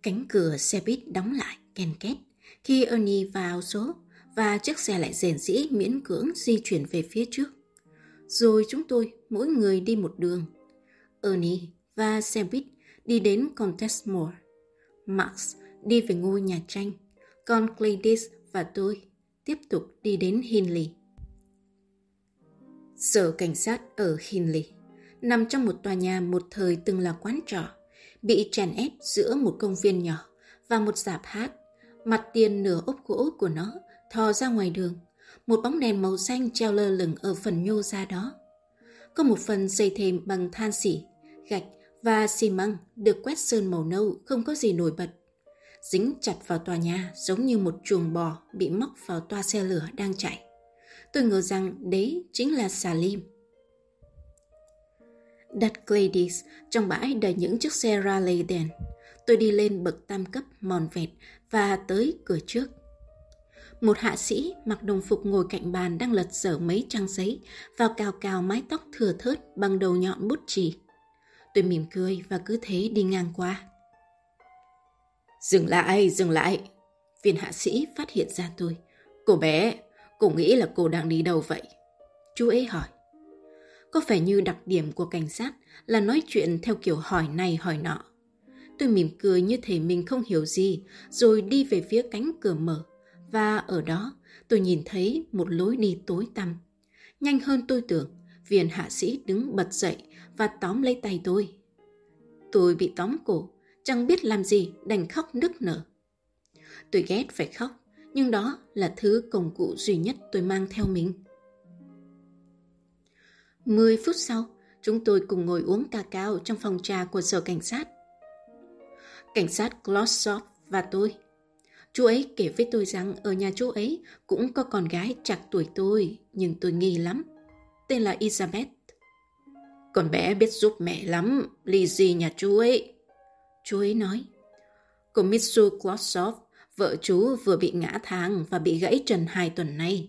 Cánh cửa xe buýt đóng lại ken két khi Ernie vào số và chiếc xe lại rền rĩ miễn cưỡng di chuyển về phía trước. Rồi chúng tôi mỗi người đi một đường. Ernie và xe buýt đi đến Contestmore. Max đi về ngôi nhà tranh, còn Gladys và tôi tiếp tục đi đến Hindley. Sở cảnh sát ở Hindley nằm trong một tòa nhà một thời từng là quán trọ, bị chèn ép giữa một công viên nhỏ và một rạp hát. Mặt tiền nửa ốp gỗ của nó thò ra ngoài đường, một bóng đèn màu xanh treo lơ lửng ở phần nhô ra đó. Có một phần xây thêm bằng than xỉ, gạch và xi măng được quét sơn màu nâu không có gì nổi bật, dính chặt vào tòa nhà giống như một chuồng bò bị móc vào toa xe lửa đang chạy. Tôi ngờ rằng đấy chính là Salim. Đặt Gladys trong bãi đầy những chiếc xe rally đèn. Tôi đi lên bậc tam cấp mòn vẹt và tới cửa trước. Một hạ sĩ mặc đồng phục ngồi cạnh bàn đang lật dở mấy trang giấy và cào cào mái tóc thưa thớt bằng đầu nhọn bút chì. Tôi mỉm cười và cứ thế đi ngang qua. Dừng lại. Viên hạ sĩ phát hiện ra tôi. Cô bé, cô nghĩ là cô đang đi đâu vậy? Chú ấy hỏi. Có vẻ như đặc điểm của cảnh sát là nói chuyện theo kiểu hỏi này hỏi nọ. Tôi mỉm cười như thể mình không hiểu gì, rồi đi về phía cánh cửa mở. Và ở đó tôi nhìn thấy một lối đi tối tăm. Nhanh hơn tôi tưởng, viên hạ sĩ đứng bật dậy và tóm lấy tay tôi. Tôi bị tóm cổ, chẳng biết làm gì, đành khóc nức nở. Tôi ghét phải khóc, nhưng đó là thứ công cụ duy nhất tôi mang theo mình. 10 phút sau, chúng tôi cùng ngồi uống cacao trong phòng trà của sở cảnh sát. Cảnh sát Glossop và tôi. Chú ấy kể với tôi rằng ở nhà chú ấy cũng có con gái trạc tuổi tôi, nhưng tôi nghi lắm. Tên là Elizabeth. Con bé biết giúp mẹ lắm, Lizzie nhà chú ấy. Chú ấy nói. Cô Mitsu Glossop, vợ chú vừa bị ngã thang và bị gãy chân 2 tuần nay.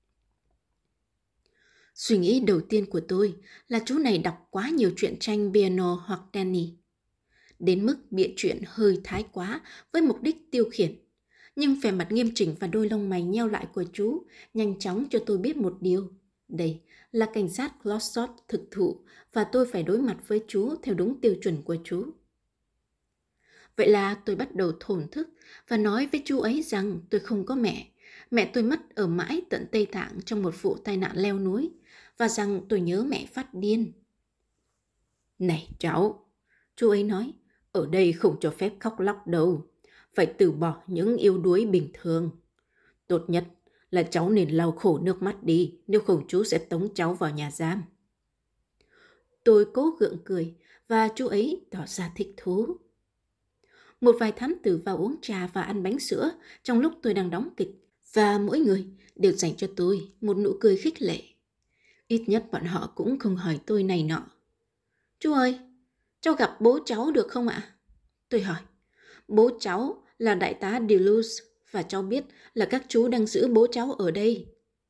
Suy nghĩ đầu tiên của tôi là chú này đọc quá nhiều truyện tranh piano hoặc Danny. Đến mức bịa chuyện hơi thái quá với mục đích tiêu khiển. Nhưng vẻ mặt nghiêm chỉnh và đôi lông mày nheo lại của chú nhanh chóng cho tôi biết một điều. Đây là cảnh sát Glossop thực thụ và tôi phải đối mặt với chú theo đúng tiêu chuẩn của chú. Vậy là tôi bắt đầu thổn thức và nói với chú ấy rằng tôi không có mẹ. Mẹ tôi mất ở mãi tận Tây Tạng trong một vụ tai nạn leo núi và rằng tôi nhớ mẹ phát điên. Này cháu, chú ấy nói, ở đây không cho phép khóc lóc đâu. Phải từ bỏ những yếu đuối bình thường. Tốt nhất là cháu nên lau khổ nước mắt đi, nếu không chú sẽ tống cháu vào nhà giam. Tôi cố gượng cười và chú ấy tỏ ra thích thú. Một vài thám tử vào uống trà và ăn bánh sữa trong lúc tôi đang đóng kịch và mỗi người đều dành cho tôi một nụ cười khích lệ. Ít nhất bọn họ cũng không hỏi tôi này nọ. Chú ơi, cháu gặp bố cháu được không ạ? Tôi hỏi. Bố cháu là đại tá Deleuze và cháu biết là các chú đang giữ bố cháu ở đây.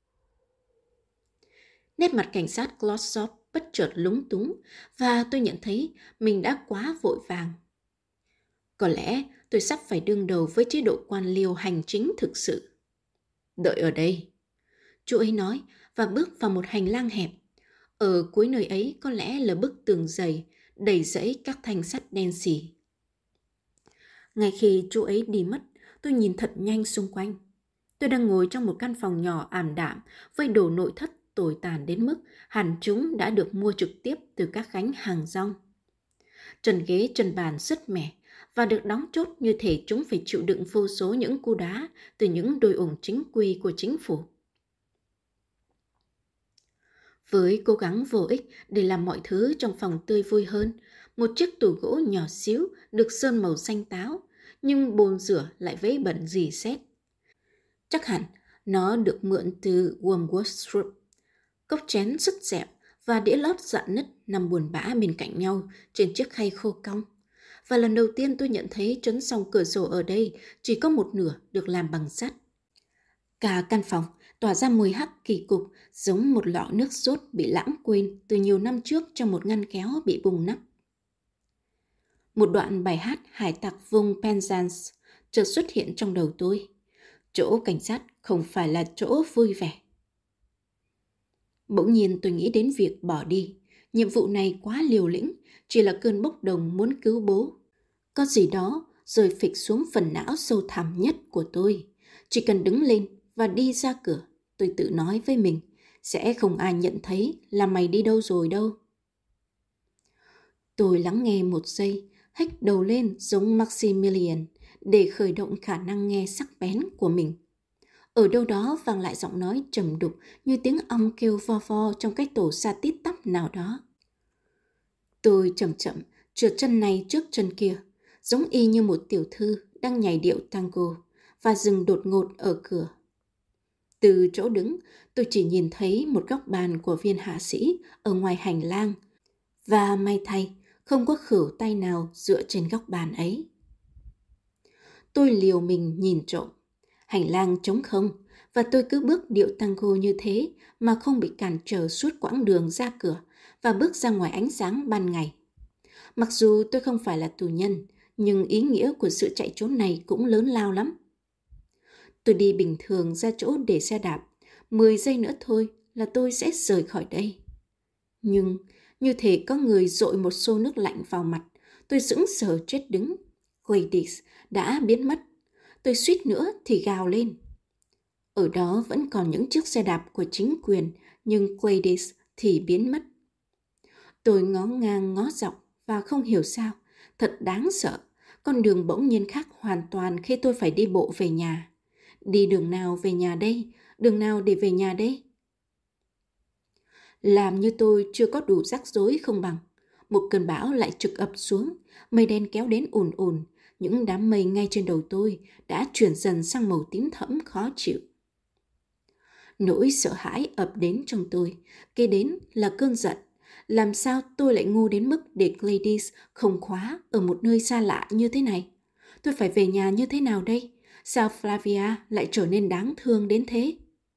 Nét mặt cảnh sát Glossop bất chợt lúng túng và tôi nhận thấy mình đã quá vội vàng. Có lẽ tôi sắp phải đương đầu với chế độ quan liêu hành chính thực sự. Đợi ở đây, chú ấy nói và bước vào một hành lang hẹp. Ở cuối nơi ấy có lẽ là bức tường dày, đầy rẫy các thanh sắt đen xì. Ngay khi chú ấy đi mất, tôi nhìn thật nhanh xung quanh. Tôi đang ngồi trong một căn phòng nhỏ ảm đạm với đồ nội thất tồi tàn đến mức hẳn chúng đã được mua trực tiếp từ các gánh hàng rong. Trần ghế trần bàn sứt mẻ và được đóng chốt như thể chúng phải chịu đựng vô số những cú đá từ những đôi ủng chính quy của chính phủ. Với cố gắng vô ích để làm mọi thứ trong phòng tươi vui hơn, một chiếc tủ gỗ nhỏ xíu được sơn màu xanh táo, nhưng bồn rửa lại vấy bẩn rỉ sét. Chắc hẳn nó được mượn từ Wormwood Group. Cốc chén sứt sẹo và đĩa lót rạn nứt nằm buồn bã bên cạnh nhau trên chiếc khay khô cong. Và lần đầu tiên tôi nhận thấy trấn song cửa sổ ở đây chỉ có một nửa được làm bằng sắt. Cả căn phòng tỏa ra mùi hắc kỳ cục giống một lọ nước sốt bị lãng quên từ nhiều năm trước trong một ngăn kéo bị bung nắp. Một đoạn bài hát hải tặc vùng Penzance chợt xuất hiện trong đầu tôi. Chỗ cảnh sát không phải là chỗ vui vẻ. Bỗng nhiên tôi nghĩ đến việc bỏ đi. Nhiệm vụ này quá liều lĩnh, chỉ là cơn bốc đồng muốn cứu bố. Có gì đó rơi phịch xuống phần não sâu thẳm nhất của tôi. Chỉ cần đứng lên và đi ra cửa, tôi tự nói với mình, sẽ không ai nhận thấy là mày đi đâu rồi đâu. Tôi lắng nghe một giây, hếch đầu lên giống Maximilian để khởi động khả năng nghe sắc bén của mình. Ở đâu đó vang lại giọng nói trầm đục như tiếng ong kêu vo vo trong cái tổ sa tít tắp nào đó. Tôi chậm chậm trượt chân này trước chân kia, giống y như một tiểu thư đang nhảy điệu tango, và dừng đột ngột ở cửa. Từ chỗ đứng, tôi chỉ nhìn thấy một góc bàn của viên hạ sĩ ở ngoài hành lang, và may thay không có khửu tay nào dựa trên góc bàn ấy. Tôi liều mình nhìn trộm. Hành lang trống không, và tôi cứ bước điệu tango như thế mà không bị cản trở suốt quãng đường ra cửa và bước ra ngoài ánh sáng ban ngày. Mặc dù tôi không phải là tù nhân, nhưng ý nghĩa của sự chạy trốn này cũng lớn lao lắm. Tôi đi bình thường ra chỗ để xe đạp, 10 giây nữa thôi là tôi sẽ rời khỏi đây. Nhưng như thể có người dội một xô nước lạnh vào mặt, tôi sững sờ chết đứng. Gladys đã biến mất. Tôi suýt nữa thì gào lên. Ở đó vẫn còn những chiếc xe đạp của chính quyền, nhưng Gladys thì biến mất. Tôi ngó ngang ngó dọc và không hiểu sao, thật đáng sợ, con đường bỗng nhiên khác hoàn toàn khi tôi phải đi bộ về nhà. Đi đường nào về nhà đây? Đường nào để về nhà đây? Làm như tôi chưa có đủ rắc rối không bằng. Một cơn bão lại trực ập xuống, mây đen kéo đến ùn ùn. Những đám mây ngay trên đầu tôi đã chuyển dần sang màu tím thẫm khó chịu. Nỗi sợ hãi ập đến trong tôi, kế đến là cơn giận. Làm sao tôi lại ngu đến mức để Gladys không khóa ở một nơi xa lạ như thế này? Tôi phải về nhà như thế nào đây? Sao Flavia lại trở nên đáng thương đến thế?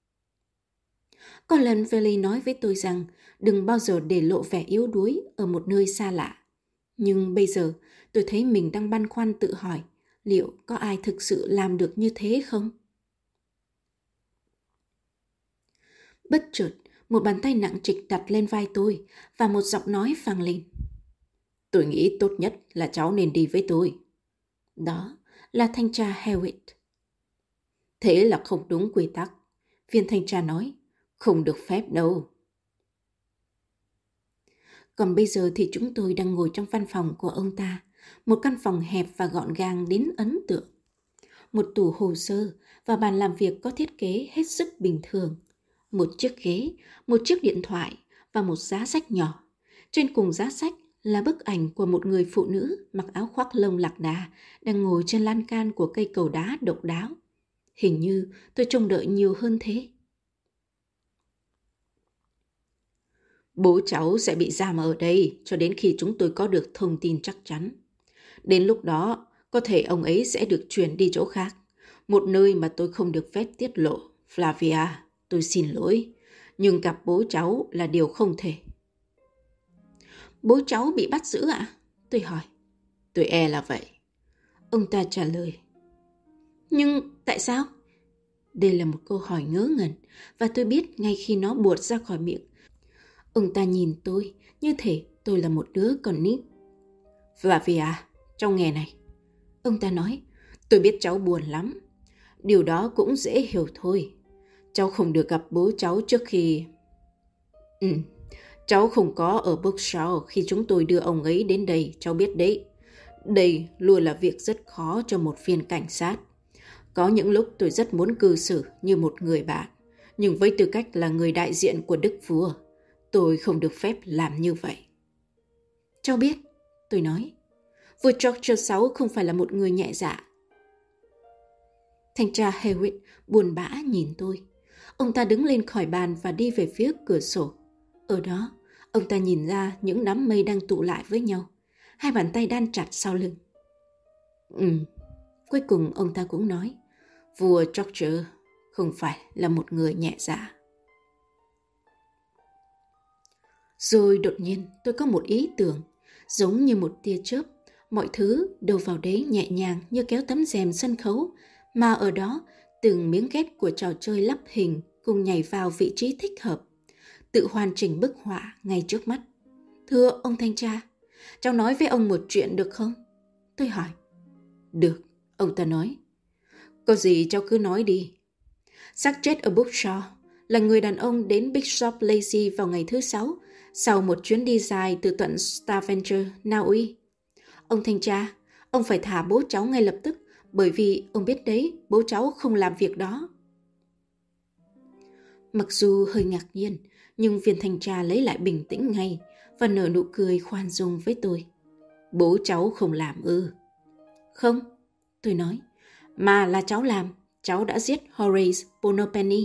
Có lần Veli nói với tôi rằng đừng bao giờ để lộ vẻ yếu đuối ở một nơi xa lạ. Nhưng bây giờ tôi thấy mình đang băn khoăn tự hỏi liệu có ai thực sự làm được như thế không? Bất chợt, một bàn tay nặng trịch đặt lên vai tôi và một giọng nói vang lên. Tôi nghĩ tốt nhất là cháu nên đi với tôi. Đó là thanh tra Hewitt. Thế là không đúng quy tắc. Viên thanh tra nói, không được phép đâu. Còn bây giờ thì chúng tôi đang ngồi trong văn phòng của ông ta, một căn phòng hẹp và gọn gàng đến ấn tượng. Một tủ hồ sơ và bàn làm việc có thiết kế hết sức bình thường. Một chiếc ghế, một chiếc điện thoại và một giá sách nhỏ. Trên cùng giá sách là bức ảnh của một người phụ nữ mặc áo khoác lông lạc đà đang ngồi trên lan can của cây cầu đá độc đáo. Hình như tôi trông đợi nhiều hơn thế. Bố cháu sẽ bị giam ở đây cho đến khi chúng tôi có được thông tin chắc chắn. Đến lúc đó, có thể ông ấy sẽ được chuyển đi chỗ khác, một nơi mà tôi không được phép tiết lộ. Flavia, tôi xin lỗi, nhưng gặp bố cháu là điều không thể. Bố cháu bị bắt giữ ạ? Tôi hỏi. Tôi e là vậy. Ông ta trả lời. Nhưng tại sao? Đây là một câu hỏi ngớ ngẩn và tôi biết ngay khi nó buột ra khỏi miệng. Ông ta nhìn tôi như thể tôi là một đứa con nít. Flavia, trong nghề này, ông ta nói, tôi biết cháu buồn lắm. Điều đó cũng dễ hiểu thôi. Cháu không được gặp bố cháu trước khi... cháu không có ở Berkshire khi chúng tôi đưa ông ấy đến đây, cháu biết đấy. Đây luôn là việc rất khó cho một viên cảnh sát. Có những lúc tôi rất muốn cư xử như một người bạn, nhưng với tư cách là người đại diện của Đức Vua, tôi không được phép làm như vậy. Cháu biết, tôi nói. Vua George VI không phải là một người nhẹ dạ. Thanh tra Hewitt buồn bã nhìn tôi. Ông ta đứng lên khỏi bàn và đi về phía cửa sổ. Ở đó, ông ta nhìn ra những đám mây đang tụ lại với nhau. Hai bàn tay đan chặt sau lưng. Cuối cùng ông ta cũng nói, vua George không phải là một người nhẹ dạ. Rồi đột nhiên tôi có một ý tưởng, giống như một tia chớp, Mọi thứ đâu vào đấy nhẹ nhàng như kéo tấm rèm sân khấu, mà ở đó từng miếng ghép của trò chơi lắp hình cùng nhảy vào vị trí thích hợp, tự hoàn chỉnh bức họa ngay trước mắt. Thưa ông thanh tra, cháu nói với ông một chuyện được không? Tôi hỏi. Được, ông ta nói. Có gì cháu cứ nói đi. Xác chết ở Bookshaw là người đàn ông đến Bishop Lazy vào ngày thứ Sáu, sau một chuyến đi dài từ tận Stavanger, Na Uy. Ông thanh tra, ông phải thả bố cháu ngay lập tức, bởi vì ông biết đấy, bố cháu không làm việc đó. Mặc dù hơi ngạc nhiên, nhưng viên thanh tra lấy lại bình tĩnh ngay và nở nụ cười khoan dung với tôi. Bố cháu không làm ư? Không, tôi nói, mà là cháu làm. Cháu đã giết Horace Bonopenny.